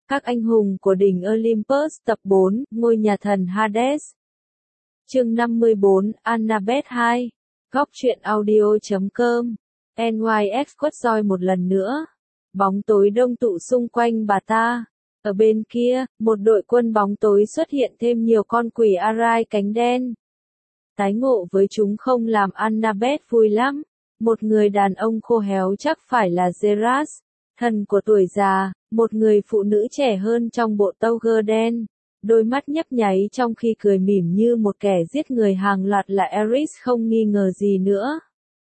Các anh hùng của đỉnh Olympus tập 4, ngôi nhà thần Hades. Chương 54, Annabeth 2. Góc truyện audio.com. NYX quất roi một lần nữa. Bóng tối đông tụ xung quanh bà ta. Ở bên kia, một đội quân bóng tối xuất hiện thêm nhiều con quỷ Arai cánh đen. Tái ngộ với chúng không làm Annabeth vui lắm. Một người đàn ông khô héo chắc phải là Zeras, thần của tuổi già, một người phụ nữ trẻ hơn trong bộ toga đen, đôi mắt nhấp nháy trong khi cười mỉm như một kẻ giết người hàng loạt là Eris không nghi ngờ gì nữa.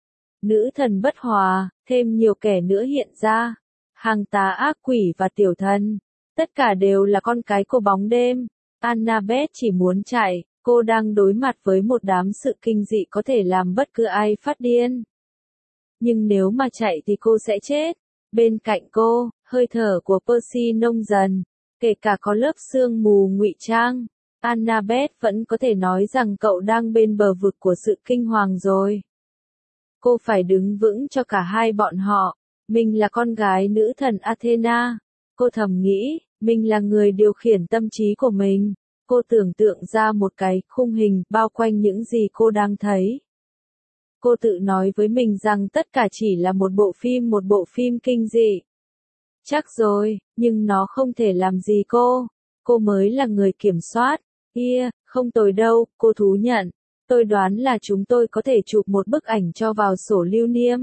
Nữ thần bất hòa, thêm nhiều kẻ nữa hiện ra, hàng tá ác quỷ và tiểu thần, tất cả đều là con cái của bóng đêm. Annabeth chỉ muốn chạy, cô đang đối mặt với một đám sự kinh dị có thể làm bất cứ ai phát điên. Nhưng nếu mà chạy thì cô sẽ chết. Bên cạnh cô, hơi thở của Percy nông dần, kể cả có lớp sương mù ngụy trang. Annabeth vẫn có thể nói rằng cậu đang bên bờ vực của sự kinh hoàng rồi. Cô phải đứng vững cho cả hai bọn họ. Mình là con gái nữ thần Athena. Cô thầm nghĩ, mình là người điều khiển tâm trí của mình. Cô tưởng tượng ra một cái khung hình bao quanh những gì cô đang thấy. Cô tự nói với mình rằng tất cả chỉ là một bộ phim kinh dị. Chắc rồi, nhưng nó không thể làm gì cô. Cô mới là người kiểm soát. Không tồi đâu, cô thú nhận. Tôi đoán là chúng tôi có thể chụp một bức ảnh cho vào sổ lưu niệm.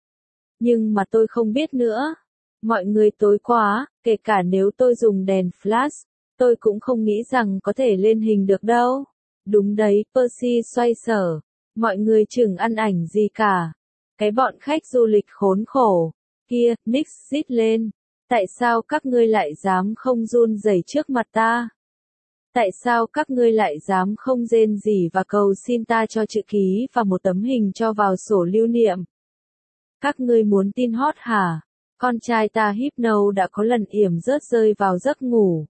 Nhưng mà tôi không biết nữa. Mọi người tối quá, kể cả nếu tôi dùng đèn flash, tôi cũng không nghĩ rằng có thể lên hình được đâu. Đúng đấy, Percy xoay sở. Mọi người chừng ăn ảnh gì cả. Cái bọn khách du lịch khốn khổ. Kia, Nix rít lên. Tại sao các ngươi lại dám không run rẩy trước mặt ta? Tại sao các ngươi lại dám không rên rỉ và cầu xin ta cho chữ ký và một tấm hình cho vào sổ lưu niệm? Các ngươi muốn tin hót hả? Con trai ta Hypno đã có lần yểm rớt rơi vào giấc ngủ.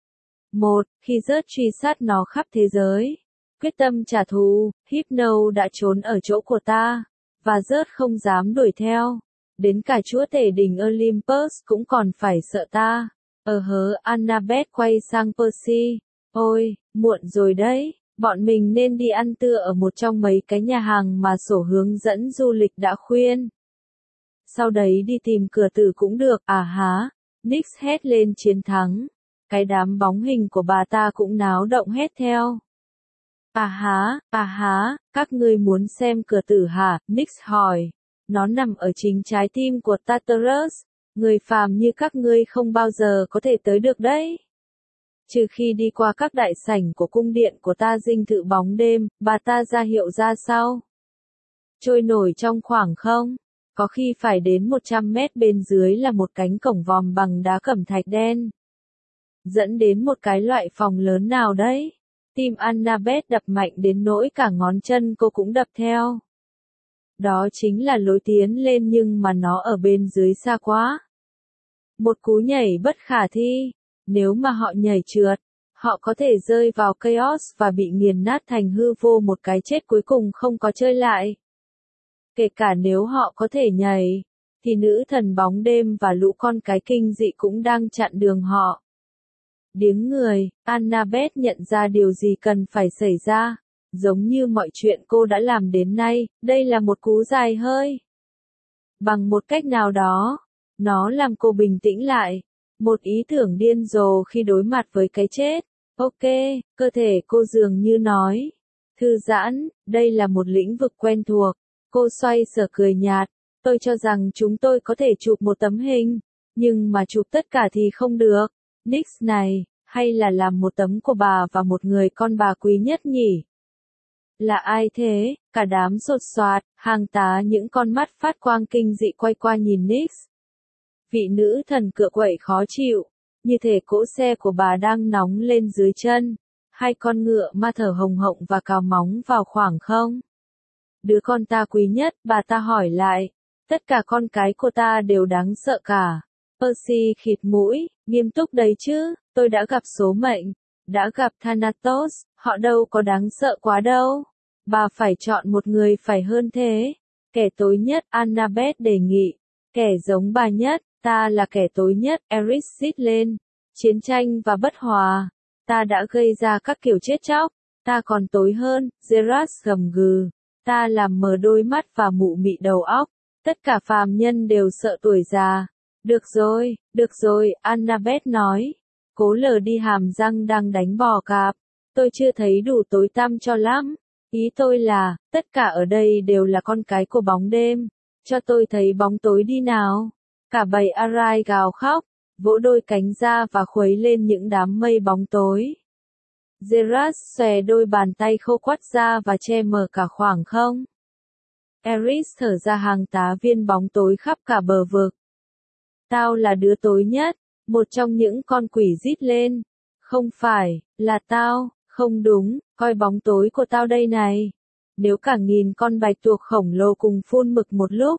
Khi rớt truy sát nó khắp thế giới. Quyết tâm trả thù, Hypno đã trốn ở chỗ của ta, và rớt không dám đuổi theo. Đến cả chúa tể đỉnh Olympus cũng còn phải sợ ta. Annabeth quay sang Percy. Ôi, muộn rồi đấy, bọn mình nên đi ăn trưa ở một trong mấy cái nhà hàng mà sổ hướng dẫn du lịch đã khuyên. Sau đấy đi tìm cửa tử cũng được, Nix hét lên chiến thắng. Cái đám bóng hình của bà ta cũng náo động hét theo. Các ngươi muốn xem cửa tử hả? Nix hỏi. Nó nằm ở chính trái tim của Tartarus. Người phàm như các ngươi không bao giờ có thể tới được đấy. Trừ khi đi qua các đại sảnh của cung điện của ta dinh thự bóng đêm, bà ta ra hiệu ra sau. Trôi nổi trong khoảng không? Có khi phải đến 100 mét bên dưới là một cánh cổng vòm bằng đá cẩm thạch đen. Dẫn đến một cái loại phòng lớn nào đấy. Tim Annabeth đập mạnh đến nỗi cả ngón chân cô cũng đập theo. Đó chính là lối tiến lên nhưng mà nó ở bên dưới xa quá. Một cú nhảy bất khả thi. Nếu mà họ nhảy trượt, họ có thể rơi vào chaos và bị nghiền nát thành hư vô một cái chết cuối cùng không có chơi lại. Kể cả nếu họ có thể nhảy, thì nữ thần bóng đêm và lũ con cái kinh dị cũng đang chặn đường họ. Điếng người, Annabeth nhận ra điều gì cần phải xảy ra. Giống như mọi chuyện cô đã làm đến nay, đây là một cú dài hơi. Bằng một cách nào đó, nó làm cô bình tĩnh lại. Một ý tưởng điên rồ khi đối mặt với cái chết. Cơ thể cô dường như nói. Thư giãn, đây là một lĩnh vực quen thuộc. Cô xoay sở cười nhạt. Tôi cho rằng chúng tôi có thể chụp một tấm hình. Nhưng mà chụp tất cả thì không được. Nix này, hay là làm một tấm của bà và một người con bà quý nhất nhỉ? Là ai thế? Cả đám sột soạt, hàng tá những con mắt phát quang kinh dị quay qua nhìn Nix. Vị nữ thần cựa quậy khó chịu, như thể cỗ xe của bà đang nóng lên dưới chân. Hai con ngựa ma thở hồng hộc và cào móng vào khoảng không. Đứa con ta quý nhất, bà ta hỏi lại. Tất cả con cái của ta đều đáng sợ cả. Percy khịt mũi, nghiêm túc đấy chứ, tôi đã gặp số mệnh, đã gặp Thanatos, họ đâu có đáng sợ quá đâu. Bà phải chọn một người phải hơn thế. Kẻ tối nhất, Annabeth đề nghị. Kẻ giống bà nhất, ta là kẻ tối nhất, Eris rít lên. chiến tranh và bất hòa. Ta đã gây ra các kiểu chết chóc, ta còn tối hơn, Geralt gầm gừ. Ta làm mờ đôi mắt và mụ mị đầu óc, tất cả phàm nhân đều sợ tuổi già. Được rồi, Annabeth nói. Cố lờ đi hàm răng đang đánh bò cạp. Tôi chưa thấy đủ tối tăm cho lắm. Ý tôi là, tất cả ở đây đều là con cái của bóng đêm. Cho tôi thấy bóng tối đi nào. Cả bầy Arai gào khóc, vỗ đôi cánh ra và khuấy lên những đám mây bóng tối. Geralt xòe đôi bàn tay khô quắt ra và che mờ cả khoảng không. Eris thở ra hàng tá viên bóng tối khắp cả bờ vực. Tao là đứa tối nhất, một trong những con quỷ rít lên. Không phải, là tao, không đúng, coi bóng tối của tao đây này. Nếu cả 1000 con bạch tuộc khổng lồ cùng phun mực một lúc.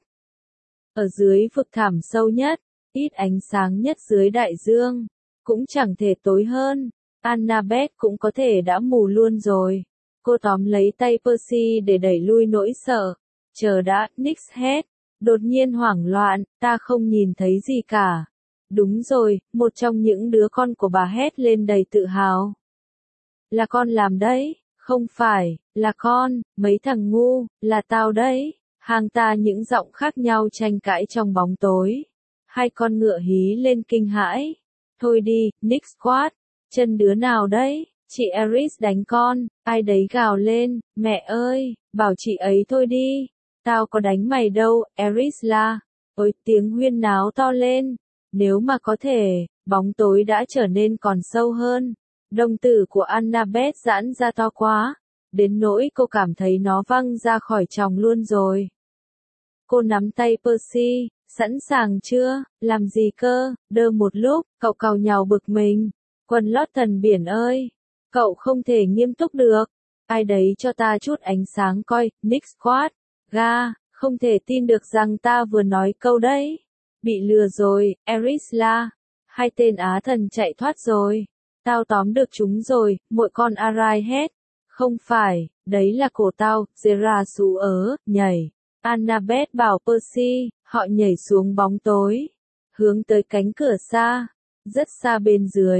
Ở dưới vực thẳm sâu nhất, ít ánh sáng nhất dưới đại dương, cũng chẳng thể tối hơn. Annabeth cũng có thể đã mù luôn rồi. Cô tóm lấy tay Percy để đẩy lui nỗi sợ. Chờ đã, Nix hét. Đột nhiên hoảng loạn, ta không nhìn thấy gì cả. Đúng rồi, một trong những đứa con của bà hét lên đầy tự hào. Là con làm đấy, không phải, là con, mấy thằng ngu, là tao đấy. Hàng ta những giọng khác nhau tranh cãi trong bóng tối. Hai con ngựa hí lên kinh hãi. Thôi đi, Nix quát. Chân đứa nào đấy? Chị Eris đánh con. Ai đấy gào lên. Mẹ ơi, bảo chị ấy thôi đi. Tao có đánh mày đâu, Eris la. Ôi, tiếng huyên náo to lên. Nếu mà có thể, bóng tối đã trở nên còn sâu hơn. Đồng tử của Annabeth giãn ra to quá. Đến nỗi cô cảm thấy nó văng ra khỏi tròng luôn rồi. Cô nắm tay Percy. Sẵn sàng chưa? Làm gì cơ? Đơ một lúc, cậu càu nhàu bực mình. Quần lót thần biển ơi! Cậu không thể nghiêm túc được. Ai đấy cho ta chút ánh sáng coi, Nix quát. Ga, không thể tin được rằng ta vừa nói câu đấy. Bị lừa rồi, Eris la. Hai tên á thần chạy thoát rồi. Tao tóm được chúng rồi, mỗi con Arai hét. Không phải, đấy là cổ tao, Geralt xú nhảy. Annabeth bảo Percy, họ nhảy xuống bóng tối. Hướng tới cánh cửa xa. Rất xa bên dưới.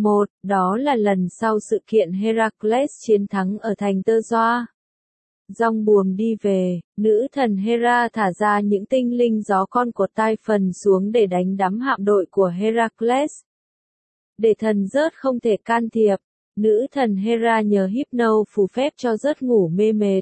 Đó là lần sau sự kiện Heracles chiến thắng ở thành Tơ Doa. Dòng buồm đi về, nữ thần Hera thả ra những tinh linh gió con của Typhon xuống để đánh đắm hạm đội của Heracles. Để thần rớt không thể can thiệp, nữ thần Hera nhờ Hypno phù phép cho rớt ngủ mê mệt.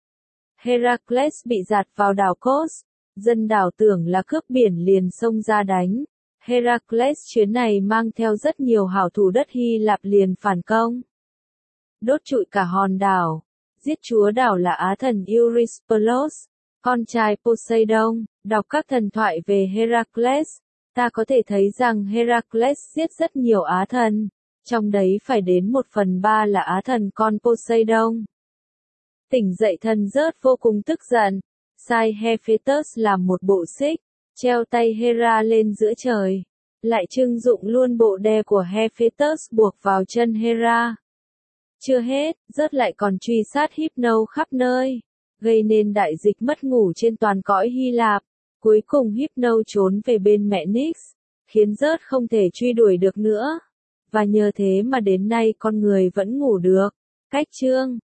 Heracles bị dạt vào đảo Kos, dân đảo tưởng là cướp biển liền xông ra đánh. Heracles chuyến này mang theo rất nhiều hảo thủ đất Hy Lạp liền phản công. Đốt trụi cả hòn đảo. Giết chúa đảo là á thần Euryspelos, con trai Poseidon. Đọc các thần thoại về Heracles, ta có thể thấy rằng Heracles giết rất nhiều á thần, trong đấy phải đến 1/3 là á thần con Poseidon. Tỉnh dậy thần rớt vô cùng tức giận, sai Hephaestus làm một bộ xích, treo tay Hera lên giữa trời, lại trưng dụng luôn bộ đe của Hephaestus buộc vào chân Hera. Chưa hết, rớt lại còn truy sát Hypno khắp nơi, gây nên đại dịch mất ngủ trên toàn cõi Hy Lạp. Cuối cùng Hypno trốn về bên mẹ Nyx, khiến rớt không thể truy đuổi được nữa. Và nhờ thế mà đến nay con người vẫn ngủ được. Cách chương